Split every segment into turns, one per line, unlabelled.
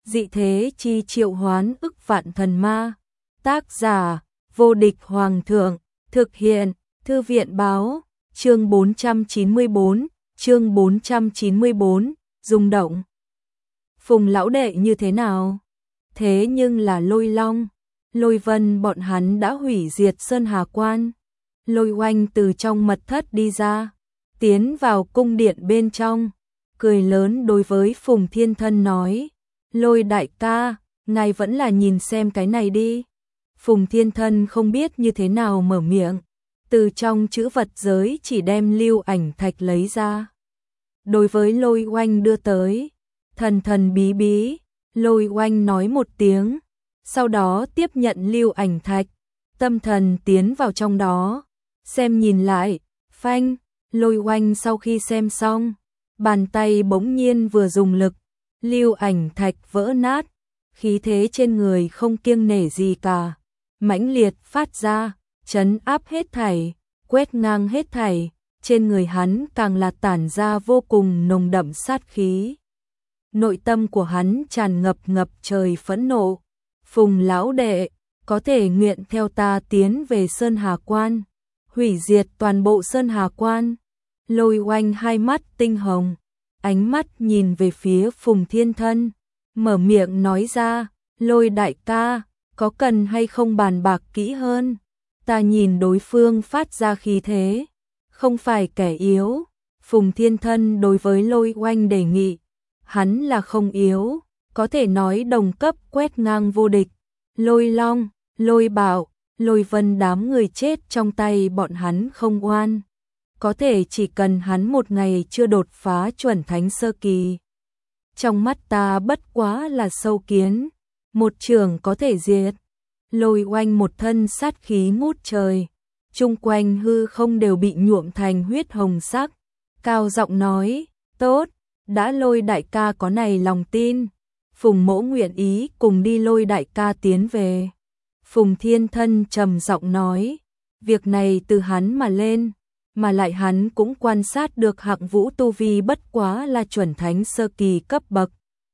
dị thế chi triệu hoán ức vạn thần ma. Tác giả, vô địch hoàng thượng, thực hiện, thư viện báo, chương 494, rung động. Phùng lão đệ như thế nào? Thế nhưng là Lôi Long, Lôi Vân bọn hắn đã hủy diệt Sơn Hà Quan. Lôi Oanh từ trong mật thất đi ra, tiến vào cung điện bên trong, cười lớn đối với Phùng Thiên Thân nói, Lôi đại ca, ngài vẫn là nhìn xem cái này đi. Phùng Thiên Thân không biết như thế nào mở miệng, từ trong chữ vật giới chỉ đem lưu ảnh thạch lấy ra. Đối với Lôi Oanh đưa tới, thần thần bí bí, Lôi Oanh nói một tiếng, sau đó tiếp nhận lưu ảnh thạch, tâm thần tiến vào trong đó, xem nhìn lại, phanh, Lôi Oanh sau khi xem xong, bàn tay bỗng nhiên vừa dùng lực, lưu ảnh thạch vỡ nát, khí thế trên người không kiêng nể gì cả, mãnh liệt phát ra, trấn áp hết thảy, quét ngang hết thảy, trên người hắn càng là tản ra vô cùng nồng đậm sát khí. Nội tâm của hắn tràn ngập trời phẫn nộ. Phùng lão đệ, có thể nguyện theo ta tiến về Sơn Hà Quan, hủy diệt toàn bộ Sơn Hà Quan. Lôi Oanh hai mắt tinh hồng, ánh mắt nhìn về phía Phùng Thiên Thân, mở miệng nói ra, Lôi đại ca, có cần hay không bàn bạc kỹ hơn? Ta nhìn đối phương phát ra khí thế, không phải kẻ yếu. Phùng Thiên Thân đối với Lôi Oanh đề nghị, hắn là không yếu, có thể nói đồng cấp quét ngang vô địch. Lôi Long, Lôi Bảo, Lôi Vân đám người chết trong tay bọn hắn không oan. Có thể chỉ cần hắn một ngày chưa đột phá chuẩn thánh sơ kỳ. Trong mắt ta bất quá là sâu kiến, một trường có thể diệt. Lôi Oanh một thân sát khí ngút trời, chung quanh hư không đều bị nhuộm thành huyết hồng sắc, cao giọng nói, tốt, đã Lôi đại ca có này lòng tin, Phùng mỗ nguyện ý cùng đi Lôi đại ca tiến về. Phùng Thiên Thân trầm giọng nói, việc này từ hắn mà lên, mà lại hắn cũng quan sát được Hạng Vũ tu vi bất quá là chuẩn thánh sơ kỳ cấp bậc,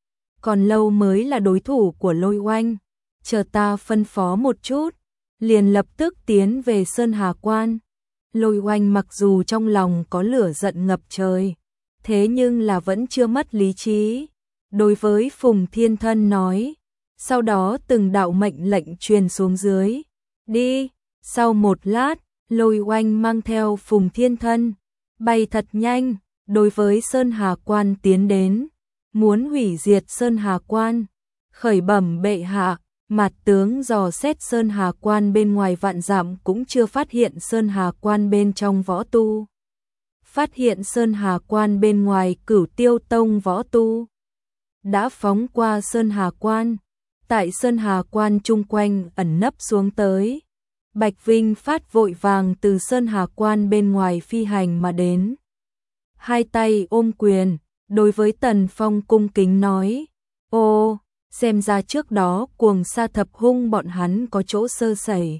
còn lâu mới là đối thủ của Lôi Oanh. Chờ ta phân phó một chút, liền lập tức tiến về Sơn Hà Quan. Lôi Oanh mặc dù trong lòng có lửa giận ngập trời, thế nhưng là vẫn chưa mất lý trí. Đối với Phùng Thiên Thân nói, sau đó từng đạo mệnh lệnh truyền xuống dưới. Đi, sau một lát, Lôi Oanh mang theo Phùng Thiên Thân, bay thật nhanh, đối với Sơn Hà Quan tiến đến, muốn hủy diệt Sơn Hà Quan. Khởi bẩm bệ hạ, Mạt tướng dò xét Sơn Hà Quan bên ngoài vạn dặm cũng chưa phát hiện Sơn Hà Quan bên trong võ tu. Phát hiện Sơn Hà Quan bên ngoài Cửu Tiêu Tông võ tu. Đã phóng qua Sơn Hà Quan, tại Sơn Hà Quan chung quanh ẩn nấp xuống tới. Bạch Vinh Phát vội vàng từ Sơn Hà Quan bên ngoài phi hành mà đến. Hai tay ôm quyền, đối với Tần Phong cung kính nói, ô, xem ra trước đó Cuồng Sa Thập Hung bọn hắn có chỗ sơ sẩy.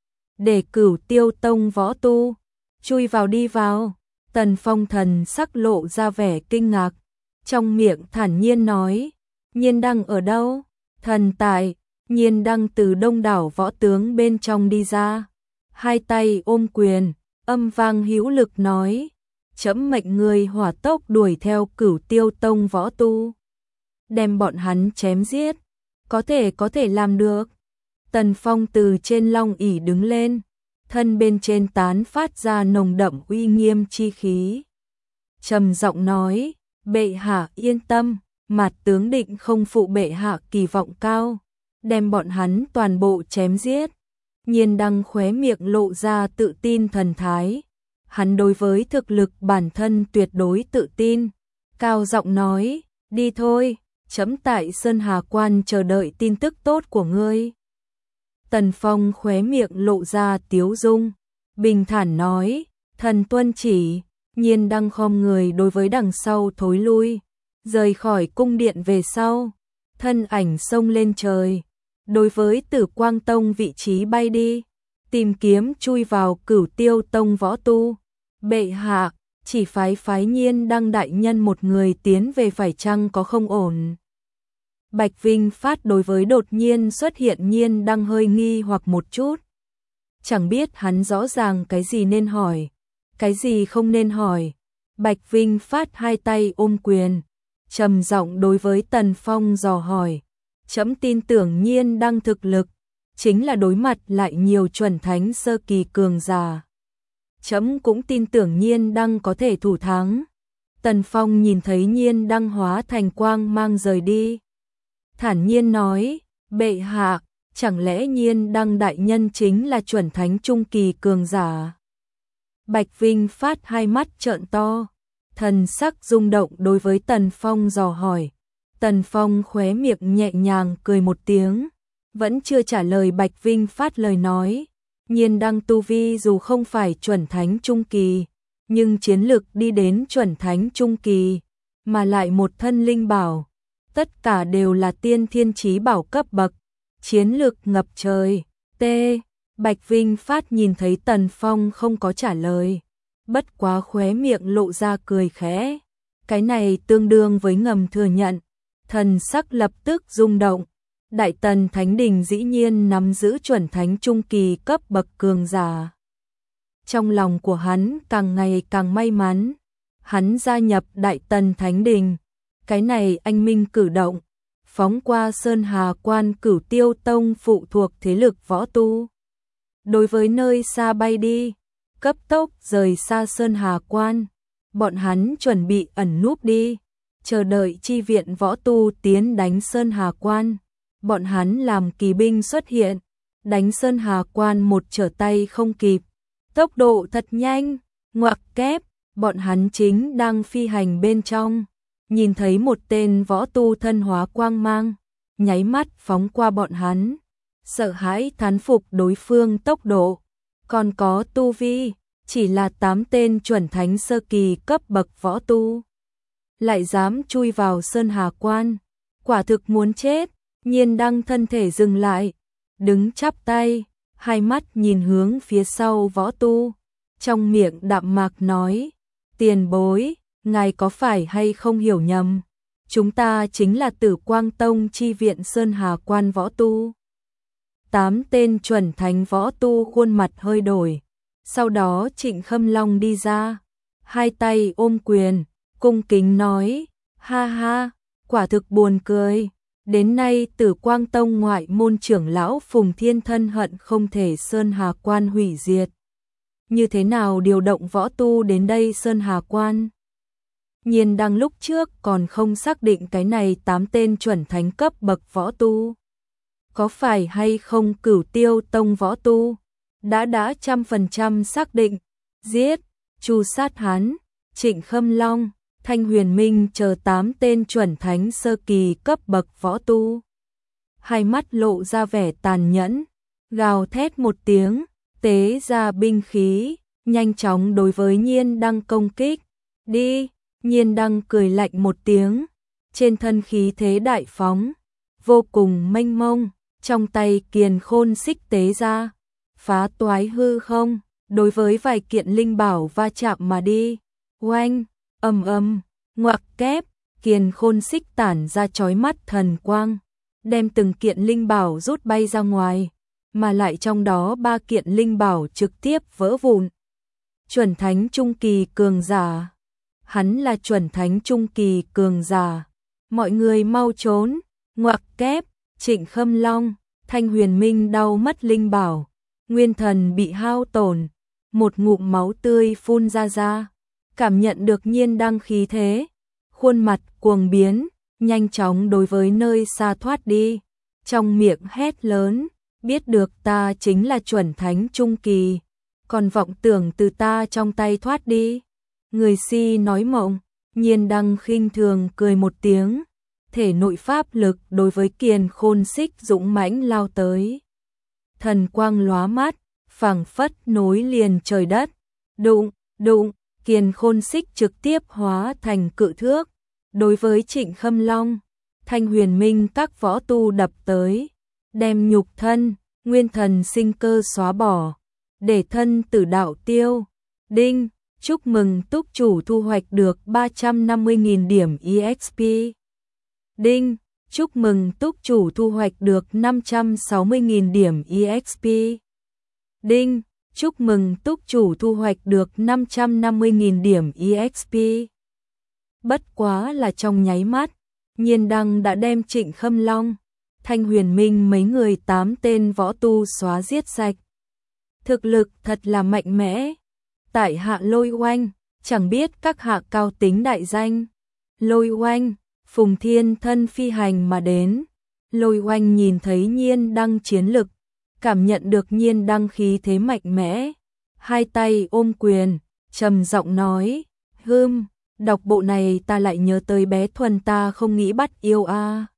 Để Cửu Tiêu Tông võ tu, chui vào đi vào. Tần Phong thần sắc lộ ra vẻ kinh ngạc, trong miệng thản nhiên nói, Nhiên Đăng ở đâu? Thần tại. Nhiên Đăng từ đông đảo võ tướng bên trong đi ra, hai tay ôm quyền, âm vang hữu lực nói, trẫm mệnh người hỏa tốc đuổi theo Cửu Tiêu Tông võ tu, đem bọn hắn chém giết, có thể làm được. Tần Phong từ trên long ỷ đứng lên, thân bên trên tán phát ra nồng đậm uy nghiêm chi khí, trầm giọng nói, bệ hạ yên tâm, Mạt tướng định không phụ bệ hạ kỳ vọng cao, đem bọn hắn toàn bộ chém giết. Nhiên Đăng khóe miệng lộ ra tự tin thần thái, hắn đối với thực lực bản thân tuyệt đối tự tin, cao giọng nói, đi thôi, trẫm tại Sơn Hà Quan chờ đợi tin tức tốt của ngươi. Tần Phong khóe miệng lộ ra tiếu dung, bình thản nói, thần tuân chỉ. Nhiên Đăng khom người đối với đằng sau thối lui, rời khỏi cung điện về sau, thân ảnh xông lên trời, đối với Tử Quang Tông vị trí bay đi, tìm kiếm chui vào Cửu Tiêu Tông võ tu. Bệ hạ, chỉ phái Nhiên Đăng đại nhân một người tiến về phải chăng có không ổn? Bạch Vinh Phát đối với đột nhiên xuất hiện Nhiên Đăng hơi nghi hoặc một chút. Chẳng biết hắn rõ ràng cái gì nên hỏi, cái gì không nên hỏi. Bạch Vinh Phát hai tay ôm quyền, trầm giọng đối với Tần Phong dò hỏi. Trẫm tin tưởng Nhiên Đăng thực lực, chính là đối mặt lại nhiều chuẩn thánh sơ kỳ cường giả. Trẫm cũng tin tưởng Nhiên Đăng có thể thủ thắng. Tần Phong nhìn thấy Nhiên Đăng hóa thành quang mang rời đi, thản nhiên nói, bệ hạ, chẳng lẽ Nhiên Đăng đại nhân chính là chuẩn thánh trung kỳ cường giả? Bạch Vinh Phát hai mắt trợn to, thần sắc rung động đối với Tần Phong dò hỏi. Tần Phong khóe miệng nhẹ nhàng cười một tiếng, vẫn chưa trả lời Bạch Vinh Phát lời nói. Nhiên Đăng tu vi dù không phải chuẩn thánh trung kỳ, nhưng chiến lực đi đến chuẩn thánh trung kỳ, mà lại một thân linh bảo, tất cả đều là tiên thiên chí bảo cấp bậc, chiến lực ngập trời. Bạch Vinh Phát nhìn thấy Tần Phong không có trả lời, bất quá khóe miệng lộ ra cười khẽ. Cái này tương đương với ngầm thừa nhận, thần sắc lập tức rung động. Đại Tần Thánh Đình dĩ nhiên nắm giữ chuẩn thánh trung kỳ cấp bậc cường giả. Trong lòng của hắn càng ngày càng may mắn, hắn gia nhập Đại Tần Thánh Đình, cái này anh minh cử động, phóng qua Sơn Hà Quan Cửu Tiêu Tông phụ thuộc thế lực võ tu. Đối với nơi xa bay đi, cấp tốc rời xa Sơn Hà Quan, bọn hắn chuẩn bị ẩn núp đi, chờ đợi chi viện võ tu tiến đánh Sơn Hà Quan. Bọn hắn làm kỳ binh xuất hiện, đánh Sơn Hà Quan một trở tay không kịp, tốc độ thật nhanh, ngoặc kép, bọn hắn chính đang phi hành bên trong, nhìn thấy một tên võ tu thân hóa quang mang, nháy mắt phóng qua bọn hắn, sợ hãi thán phục đối phương tốc độ, còn có tu vi, chỉ là 8 tên chuẩn thánh sơ kỳ cấp bậc võ tu, lại dám chui vào Sơn Hà Quan, quả thực muốn chết. Nhiên Đăng thân thể dừng lại, đứng chắp tay, hai mắt nhìn hướng phía sau võ tu, trong miệng đạm mạc nói, tiền bối, ngài có phải hay không hiểu nhầm, chúng ta chính là Tử Quang Tông chi viện Sơn Hà Quan võ tu. 8 tên chuẩn thánh võ tu khuôn mặt hơi đổi, sau đó Trịnh Khâm Long đi ra, hai tay ôm quyền, cung kính nói, ha ha, quả thực buồn cười. Đến nay Tử Quang Tông ngoại môn trưởng lão Phùng Thiên thân hận không thể Sơn Hà Quan hủy diệt. Như thế nào điều động võ tu đến đây Sơn Hà Quan? Nhiên Đăng lúc trước còn không xác định cái này 8 tên chuẩn thánh cấp bậc võ tu. Có phải hay không Cửu Tiêu Tông võ tu? Đã 100% xác định, giết, tru sát hắn, Trịnh Khâm Long, Thanh Huyền Minh chờ 8 tên chuẩn thánh sơ kỳ cấp bậc võ tu. Hai mắt lộ ra vẻ tàn nhẫn, gào thét một tiếng, tế ra binh khí, nhanh chóng đối với Nhiên Đăng công kích. Đi, Nhiên Đăng cười lạnh một tiếng, trên thân khí thế đại phóng, vô cùng mênh mông, trong tay kiền khôn xích tế ra, phá toái hư không, đối với vài kiện linh bảo va chạm mà đi. Oanh! Ầm, ngoặc kép, kiền khôn xích tản ra chói mắt thần quang, đem từng kiện linh bảo rút bay ra ngoài, mà lại trong đó 3 kiện linh bảo trực tiếp vỡ vụn. Chuẩn thánh trung kỳ cường giả, hắn là chuẩn thánh trung kỳ cường giả, mọi người mau trốn, ngoặc kép, Trịnh Khâm Long, Thanh Huyền Minh đau mất linh bảo, nguyên thần bị hao tổn, một ngụm máu tươi phun ra. Cảm nhận được Nhiên Đăng khí thế, khuôn mặt cuồng biến, nhanh chóng đối với nơi xa thoát đi, trong miệng hét lớn, biết được ta chính là chuẩn thánh trung kỳ, còn vọng tưởng từ ta trong tay thoát đi. Người si nói mộng, Nhiên Đăng khinh thường cười một tiếng, thể nội pháp lực đối với kiền khôn xích dũng mãnh lao tới. Thần quang lóa mắt, phảng phất nối liền trời đất, đụng, kiền khôn xích trực tiếp hóa thành cự thước, đối với Trịnh Khâm Long, Thanh Huyền Minh các võ tu đập tới, đem nhục thân, nguyên thần sinh cơ xóa bỏ, để thân tử đạo tiêu. Đinh, chúc mừng túc chủ thu hoạch được 350.000 điểm EXP. Đinh, Chúc mừng túc chủ thu hoạch được 560.000 điểm EXP. Đinh, chúc mừng túc chủ thu hoạch được 550.000 điểm EXP. Bất quá là trong nháy mắt, Nhiên Đăng đã đem Trịnh Khâm Long, Thanh Huyền Minh mấy người 8 tên võ tu xóa giết sạch. Thực lực thật là mạnh mẽ. Tại hạ Lôi Oanh, chẳng biết các hạ cao tính đại danh. Lôi Oanh, Phùng Thiên thân phi hành mà đến. Lôi Oanh nhìn thấy Nhiên Đăng chiến lực, cảm nhận được Nhiên Đăng khí thế mạnh mẽ, hai tay ôm quyền, trầm giọng nói, đọc bộ này ta lại nhớ tới bé Thuần ta không nghĩ bắt yêu a.